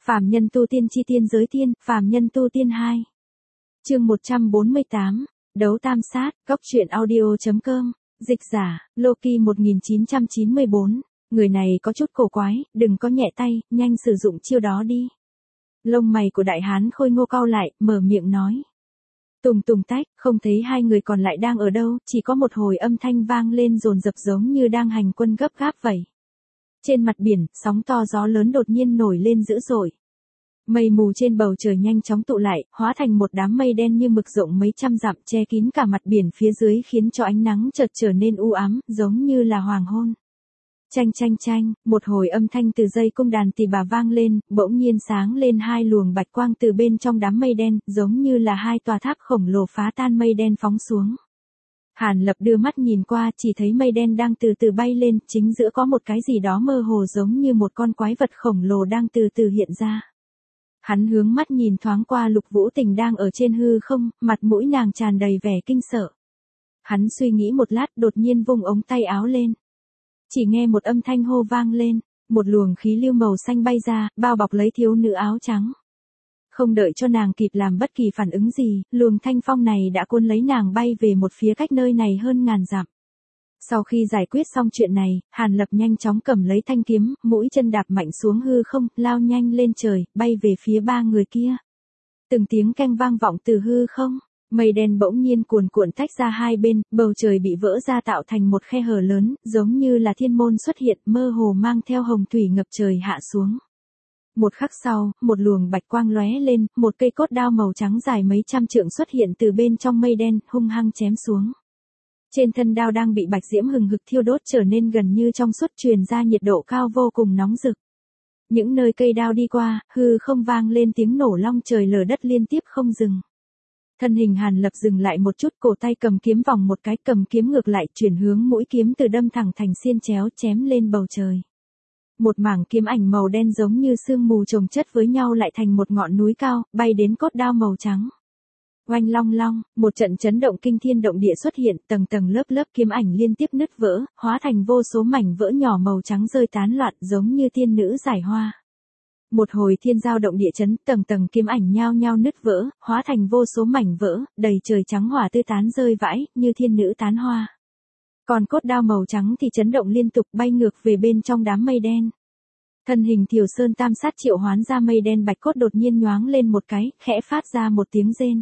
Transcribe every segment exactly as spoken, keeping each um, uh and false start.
Phàm nhân tu tiên chi tiên giới tiên, phàm nhân tu tiên hai. Chương một trăm bốn mươi tám, đấu tam sát, góc truyện audio chấm com, dịch giả, Loki một nghìn chín trăm chín mươi bốn, người này có chút cổ quái, đừng có nhẹ tay, nhanh sử dụng chiêu đó đi. Lông mày của đại hán khôi ngô cau lại, mở miệng nói. Tùng tùng tách, không thấy hai người còn lại đang ở đâu, chỉ có một hồi âm thanh vang lên dồn dập giống như đang hành quân gấp gáp vậy. Trên mặt biển, sóng to gió lớn đột nhiên nổi lên dữ dội. Mây mù trên bầu trời nhanh chóng tụ lại, hóa thành một đám mây đen như mực rộng mấy trăm dặm che kín cả mặt biển phía dưới khiến cho ánh nắng chợt trở nên u ám, giống như là hoàng hôn. Chanh chanh chanh, một hồi âm thanh từ dây cung đàn tỳ bà vang lên, bỗng nhiên sáng lên hai luồng bạch quang từ bên trong đám mây đen, giống như là hai tòa tháp khổng lồ phá tan mây đen phóng xuống. Hàn Lập đưa mắt nhìn qua, chỉ thấy mây đen đang từ từ bay lên, chính giữa có một cái gì đó mơ hồ giống như một con quái vật khổng lồ đang từ từ hiện ra. Hắn hướng mắt nhìn thoáng qua Lục Vũ Tình đang ở trên hư không, mặt mũi nàng tràn đầy vẻ kinh sợ. Hắn suy nghĩ một lát, đột nhiên vung ống tay áo lên. Chỉ nghe một âm thanh hô vang lên, một luồng khí lưu màu xanh bay ra, bao bọc lấy thiếu nữ áo trắng. Không đợi cho nàng kịp làm bất kỳ phản ứng gì, luồng thanh phong này đã cuốn lấy nàng bay về một phía cách nơi này hơn ngàn dặm. Sau khi giải quyết xong chuyện này, Hàn Lập nhanh chóng cầm lấy thanh kiếm, mũi chân đạp mạnh xuống hư không, lao nhanh lên trời, bay về phía ba người kia. Từng tiếng keng vang vọng từ hư không, mây đen bỗng nhiên cuồn cuộn tách ra hai bên, bầu trời bị vỡ ra tạo thành một khe hở lớn, giống như là thiên môn xuất hiện, mơ hồ mang theo hồng thủy ngập trời hạ xuống. Một khắc sau, một luồng bạch quang lóe lên, một cây cốt đao màu trắng dài mấy trăm trượng xuất hiện từ bên trong mây đen, hung hăng chém xuống. Trên thân đao đang bị bạch diễm hừng hực thiêu đốt trở nên gần như trong suốt, truyền ra nhiệt độ cao vô cùng nóng rực. Những nơi cây đao đi qua, hư không vang lên tiếng nổ long trời lở đất liên tiếp không dừng. Thân hình Hàn Lập dừng lại một chút, cổ tay cầm kiếm vòng một cái, cầm kiếm ngược lại, chuyển hướng mũi kiếm từ đâm thẳng thành xiên chéo chém lên bầu trời. Một mảng kiếm ảnh màu đen giống như sương mù chồng chất với nhau lại thành một ngọn núi cao, bay đến cốt đao màu trắng. Oanh long long, một trận chấn động kinh thiên động địa xuất hiện, tầng tầng lớp lớp kiếm ảnh liên tiếp nứt vỡ, hóa thành vô số mảnh vỡ nhỏ màu trắng rơi tán loạn giống như tiên nữ giải hoa. Một hồi thiên giao động địa chấn, tầng tầng kiếm ảnh nhao nhao nứt vỡ, hóa thành vô số mảnh vỡ, đầy trời trắng hỏa tươi tán rơi vãi, như thiên nữ tán hoa. Còn cốt đao màu trắng thì chấn động liên tục bay ngược về bên trong đám mây đen. Thân hình Thiều Sơn tam sát triệu hoán ra mây đen bạch cốt đột nhiên nhoáng lên một cái, khẽ phát ra một tiếng rên.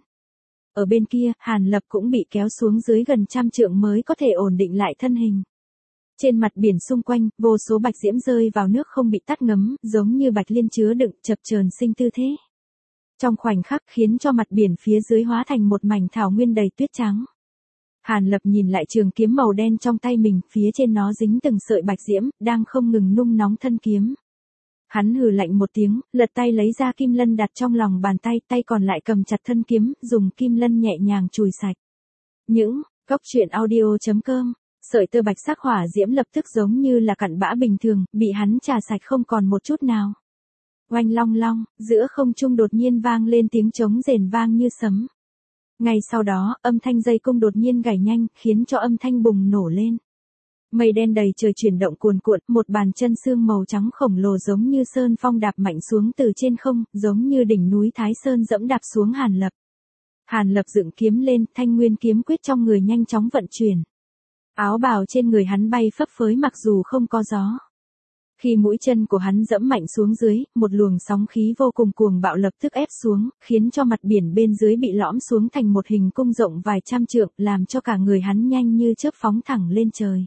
Ở bên kia, Hàn Lập cũng bị kéo xuống dưới gần trăm trượng mới có thể ổn định lại thân hình. Trên mặt biển xung quanh, vô số bạch diễm rơi vào nước không bị tắt ngấm, giống như bạch liên chứa đựng, chập chờn sinh tư thế. Trong khoảnh khắc khiến cho mặt biển phía dưới hóa thành một mảnh thảo nguyên đầy tuyết trắng. Hàn Lập nhìn lại trường kiếm màu đen trong tay mình, phía trên nó dính từng sợi bạch diễm, đang không ngừng nung nóng thân kiếm. Hắn hừ lạnh một tiếng, lật tay lấy ra kim lân đặt trong lòng bàn tay, tay còn lại cầm chặt thân kiếm, dùng kim lân nhẹ nhàng chùi sạch. Những, góc truyện audio chấm com, sợi tơ bạch sắc hỏa diễm lập tức giống như là cặn bã bình thường, bị hắn trà sạch không còn một chút nào. Oanh long long, giữa không trung đột nhiên vang lên tiếng trống rền vang như sấm. Ngay sau đó, âm thanh dây cung đột nhiên gảy nhanh, khiến cho âm thanh bùng nổ lên. Mây đen đầy trời chuyển động cuồn cuộn, một bàn chân xương màu trắng khổng lồ giống như sơn phong đạp mạnh xuống từ trên không, giống như đỉnh núi Thái Sơn dẫm đạp xuống Hàn Lập. Hàn Lập dựng kiếm lên, thanh nguyên kiếm quyết trong người nhanh chóng vận chuyển. Áo bào trên người hắn bay phấp phới mặc dù không có gió. Khi mũi chân của hắn dẫm mạnh xuống dưới, một luồng sóng khí vô cùng cuồng bạo lập tức ép xuống, khiến cho mặt biển bên dưới bị lõm xuống thành một hình cung rộng vài trăm trượng, làm cho cả người hắn nhanh như chớp phóng thẳng lên trời.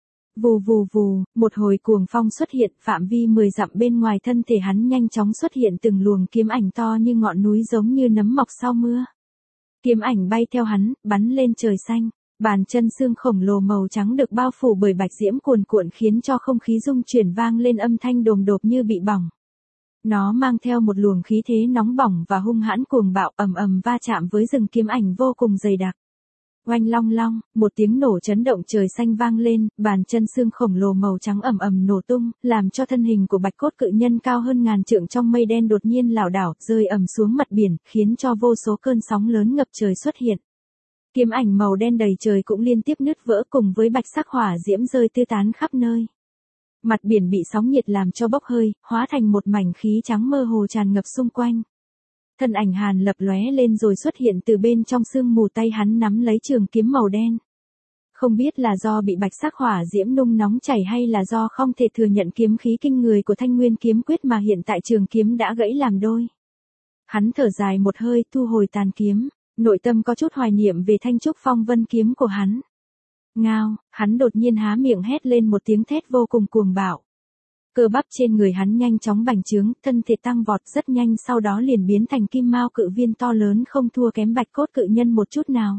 Vù vù vù, một hồi cuồng phong xuất hiện, phạm vi mười dặm bên ngoài thân thể hắn nhanh chóng xuất hiện từng luồng kiếm ảnh to như ngọn núi giống như nấm mọc sau mưa. Kiếm ảnh bay theo hắn, bắn lên trời xanh. Bàn chân xương khổng lồ màu trắng được bao phủ bởi bạch diễm cuồn cuộn khiến cho không khí rung chuyển vang lên âm thanh đồm đột như bị bỏng. Nó mang theo một luồng khí thế nóng bỏng và hung hãn cuồng bạo, ầm ầm va chạm với rừng kiếm ảnh vô cùng dày đặc. Oanh long long, một tiếng nổ chấn động trời xanh vang lên, bàn chân xương khổng lồ màu trắng ầm ầm nổ tung, làm cho thân hình của bạch cốt cự nhân cao hơn ngàn trượng trong mây đen đột nhiên lảo đảo, rơi ầm xuống mặt biển, khiến cho vô số cơn sóng lớn ngập trời xuất hiện. Kiếm ảnh màu đen đầy trời cũng liên tiếp nứt vỡ cùng với bạch sắc hỏa diễm rơi tứ tán khắp nơi. Mặt biển bị sóng nhiệt làm cho bốc hơi, hóa thành một mảnh khí trắng mơ hồ tràn ngập xung quanh. Thân ảnh Hàn Lập lóe lên rồi xuất hiện từ bên trong sương mù, tay hắn nắm lấy trường kiếm màu đen. Không biết là do bị bạch sắc hỏa diễm nung nóng chảy hay là do không thể thừa nhận kiếm khí kinh người của Thanh Nguyên kiếm quyết mà hiện tại trường kiếm đã gãy làm đôi. Hắn thở dài một hơi, thu hồi tàn kiếm, nội tâm có chút hoài niệm về Thanh Trúc Phong Vân kiếm của hắn. Ngao, hắn đột nhiên há miệng hét lên một tiếng thét vô cùng cuồng bạo. Cơ bắp trên người hắn nhanh chóng bành trướng, thân thể tăng vọt rất nhanh, sau đó liền biến thành kim mao cự viên to lớn không thua kém bạch cốt cự nhân một chút nào.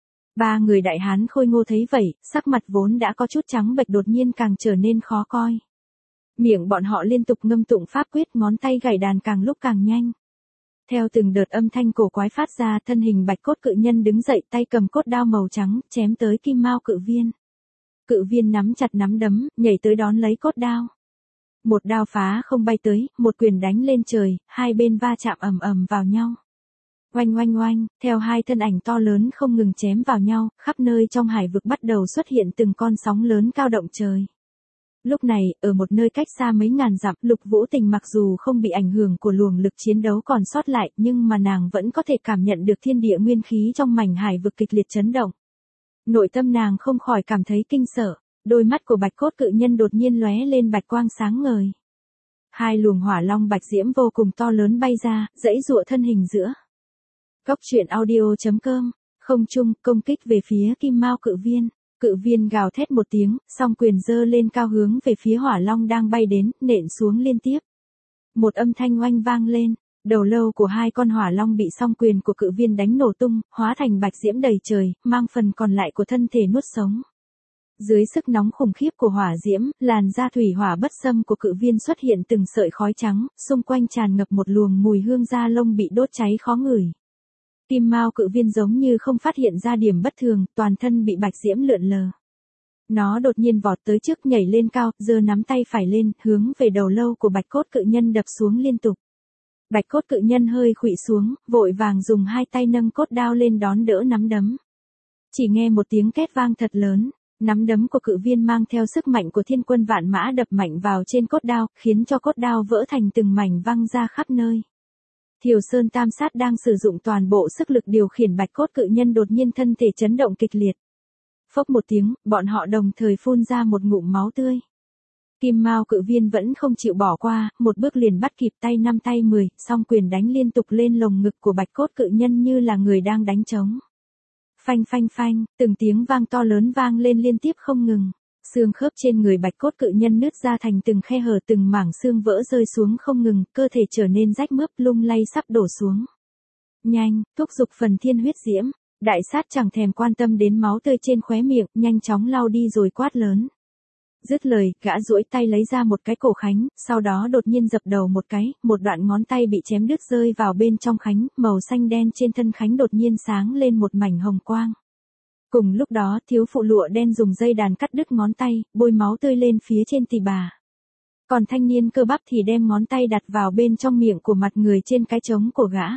Ba người đại hán khôi ngô thấy vậy, sắc mặt vốn đã có chút trắng bệch đột nhiên càng trở nên khó coi. Miệng bọn họ liên tục ngâm tụng pháp quyết, ngón tay gảy đàn càng lúc càng nhanh. Theo từng đợt âm thanh cổ quái phát ra, thân hình bạch cốt cự nhân đứng dậy, tay cầm cốt đao màu trắng, chém tới kim mao cự viên. Cự viên nắm chặt nắm đấm, nhảy tới đón lấy cốt đao. Một đao phá không bay tới, một quyền đánh lên trời, hai bên va chạm ầm ầm vào nhau. Oanh oanh oanh, theo hai thân ảnh to lớn không ngừng chém vào nhau, khắp nơi trong hải vực bắt đầu xuất hiện từng con sóng lớn cao động trời. Lúc này, ở một nơi cách xa mấy ngàn dặm, Lục Vũ Tình mặc dù không bị ảnh hưởng của luồng lực chiến đấu còn sót lại, nhưng mà nàng vẫn có thể cảm nhận được thiên địa nguyên khí trong mảnh hải vực kịch liệt chấn động. Nội tâm nàng không khỏi cảm thấy kinh sợ, đôi mắt của bạch cốt cự nhân đột nhiên lóe lên bạch quang sáng ngời. Hai luồng hỏa long bạch diễm vô cùng to lớn bay ra, giãy giụa thân hình giữa. Cốc truyện audio chấm com, không trung, công kích về phía kim mao cự viên. Cự viên gào thét một tiếng, song quyền giơ lên cao hướng về phía hỏa long đang bay đến, nện xuống liên tiếp. Một âm thanh oanh vang lên, đầu lâu của hai con hỏa long bị song quyền của cự viên đánh nổ tung, hóa thành bạch diễm đầy trời, mang phần còn lại của thân thể nuốt sống. Dưới sức nóng khủng khiếp của hỏa diễm, làn da thủy hỏa bất xâm của cự viên xuất hiện từng sợi khói trắng, xung quanh tràn ngập một luồng mùi hương da lông bị đốt cháy khó ngửi. Kim mao cự viên giống như không phát hiện ra điểm bất thường, toàn thân bị bạch diễm lượn lờ. Nó đột nhiên vọt tới trước, nhảy lên cao, giơ nắm tay phải lên, hướng về đầu lâu của bạch cốt cự nhân đập xuống liên tục. Bạch cốt cự nhân hơi khuỵu xuống, vội vàng dùng hai tay nâng cốt đao lên đón đỡ nắm đấm. Chỉ nghe một tiếng két vang thật lớn, nắm đấm của cự viên mang theo sức mạnh của thiên quân vạn mã đập mạnh vào trên cốt đao, khiến cho cốt đao vỡ thành từng mảnh văng ra khắp nơi. Thiều Sơn Tam Sát đang sử dụng toàn bộ sức lực điều khiển bạch cốt cự nhân đột nhiên thân thể chấn động kịch liệt. Phốc một tiếng, bọn họ đồng thời phun ra một ngụm máu tươi. Kim mao cự viên vẫn không chịu bỏ qua, một bước liền bắt kịp, tay năm tay mười, song quyền đánh liên tục lên lồng ngực của bạch cốt cự nhân như là người đang đánh trống. Phanh phanh phanh, từng tiếng vang to lớn vang lên liên tiếp không ngừng. Xương khớp trên người bạch cốt cự nhân nứt ra thành từng khe hở, từng mảng xương vỡ rơi xuống không ngừng, cơ thể trở nên rách mướp lung lay sắp đổ xuống. Nhanh, thúc giục phần thiên huyết diễm, đại sát chẳng thèm quan tâm đến máu tươi trên khóe miệng, nhanh chóng lau đi rồi quát lớn. Dứt lời, gã duỗi tay lấy ra một cái cổ khánh, sau đó đột nhiên dập đầu một cái, một đoạn ngón tay bị chém đứt rơi vào bên trong khánh, màu xanh đen trên thân khánh đột nhiên sáng lên một mảnh hồng quang. Cùng lúc đó, thiếu phụ lụa đen dùng dây đàn cắt đứt ngón tay, bôi máu tươi lên phía trên tỳ bà. Còn thanh niên cơ bắp thì đem ngón tay đặt vào bên trong miệng của mặt người trên cái trống của gã.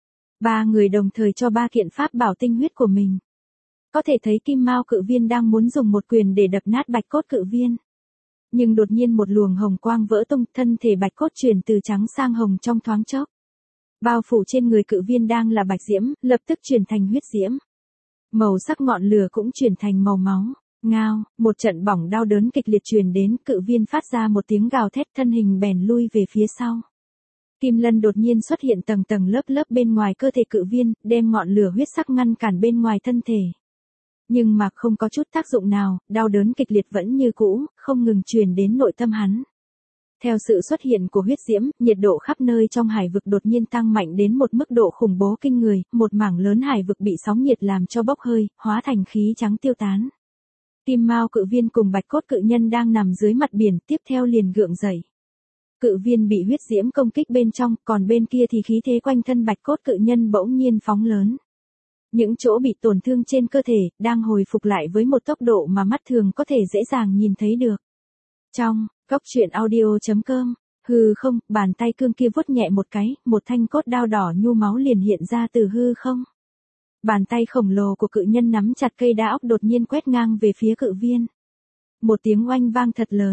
Ba người đồng thời cho ba kiện pháp bảo tinh huyết của mình. Có thể thấy kim mao cự viên đang muốn dùng một quyền để đập nát bạch cốt cự viên. Nhưng đột nhiên một luồng hồng quang vỡ tung, thân thể bạch cốt chuyển từ trắng sang hồng trong thoáng chốc. Bao phủ trên người cự viên đang là bạch diễm, lập tức chuyển thành huyết diễm. Màu sắc ngọn lửa cũng chuyển thành màu máu. Ngao, một trận bỏng đau đớn kịch liệt truyền đến, cự viên phát ra một tiếng gào thét, thân hình bèn lui về phía sau. Kim lân đột nhiên xuất hiện tầng tầng lớp lớp bên ngoài cơ thể cự viên, đem ngọn lửa huyết sắc ngăn cản bên ngoài thân thể. Nhưng mà không có chút tác dụng nào, đau đớn kịch liệt vẫn như cũ, không ngừng truyền đến nội tâm hắn. Theo sự xuất hiện của huyết diễm, nhiệt độ khắp nơi trong hải vực đột nhiên tăng mạnh đến một mức độ khủng bố kinh người, một mảng lớn hải vực bị sóng nhiệt làm cho bốc hơi, hóa thành khí trắng tiêu tán. Kim mao cự viên cùng bạch cốt cự nhân đang nằm dưới mặt biển, tiếp theo liền gượng dậy. Cự viên bị huyết diễm công kích bên trong, còn bên kia thì khí thế quanh thân bạch cốt cự nhân bỗng nhiên phóng lớn. Những chỗ bị tổn thương trên cơ thể, đang hồi phục lại với một tốc độ mà mắt thường có thể dễ dàng nhìn thấy được. Trong, cốc truyện audio chấm com, hư không, bàn tay cương kia vuốt nhẹ một cái, một thanh cốt đao đỏ nhu máu liền hiện ra từ hư không. Bàn tay khổng lồ của cự nhân nắm chặt cây đá ốc đột nhiên quét ngang về phía cự viên. Một tiếng oanh vang thật lớn,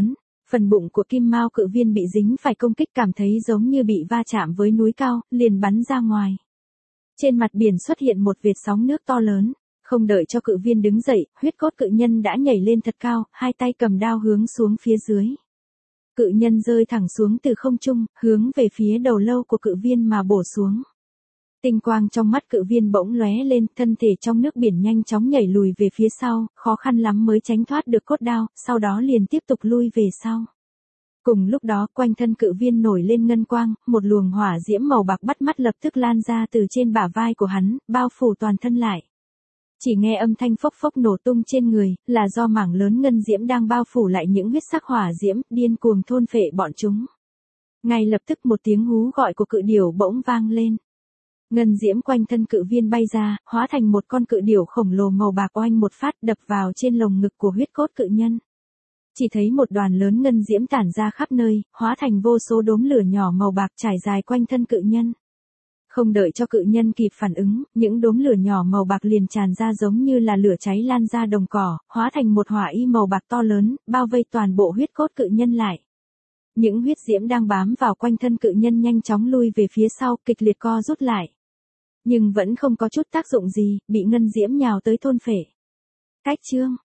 Phần bụng của kim mao cự viên bị dính phải công kích cảm thấy giống như bị va chạm với núi cao, liền bắn ra ngoài. Trên mặt biển xuất hiện một vệt sóng nước to lớn. Không đợi cho cự viên đứng dậy, huyết cốt cự nhân đã nhảy lên thật cao, hai tay cầm đao hướng xuống phía dưới. Cự nhân rơi thẳng xuống từ không trung, hướng về phía đầu lâu của cự viên mà bổ xuống. Tinh quang trong mắt cự viên bỗng lóe lên, thân thể trong nước biển nhanh chóng nhảy lùi về phía sau, khó khăn lắm mới tránh thoát được cốt đao, sau đó liền tiếp tục lui về sau. Cùng lúc đó, quanh thân cự viên nổi lên ngân quang, một luồng hỏa diễm màu bạc bắt mắt lập tức lan ra từ trên bả vai của hắn, bao phủ toàn thân lại. Chỉ nghe âm thanh phốc phốc nổ tung trên người, là do mảng lớn ngân diễm đang bao phủ lại những huyết sắc hỏa diễm, điên cuồng thôn phệ bọn chúng. Ngay lập tức một tiếng hú gọi của cự điểu bỗng vang lên. Ngân diễm quanh thân cự viên bay ra, hóa thành một con cự điểu khổng lồ màu bạc oanh một phát đập vào trên lồng ngực của huyết cốt cự nhân. Chỉ thấy một đoàn lớn ngân diễm tản ra khắp nơi, hóa thành vô số đốm lửa nhỏ màu bạc trải dài quanh thân cự nhân. Không đợi cho cự nhân kịp phản ứng, những đốm lửa nhỏ màu bạc liền tràn ra giống như là lửa cháy lan ra đồng cỏ, hóa thành một hỏa y màu bạc to lớn, bao vây toàn bộ huyết cốt cự nhân lại. Những huyết diễm đang bám vào quanh thân cự nhân nhanh chóng lui về phía sau, kịch liệt co rút lại. Nhưng vẫn không có chút tác dụng gì, bị ngân diễm nhào tới thôn phệ. Cách chương